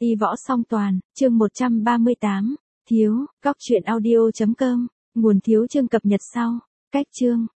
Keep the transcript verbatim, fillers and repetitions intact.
Y võ song toàn, chương một trăm ba mươi tám, thiếu, góc truyện audio chấm com, nguồn thiếu chương cập nhật sau, cách chương,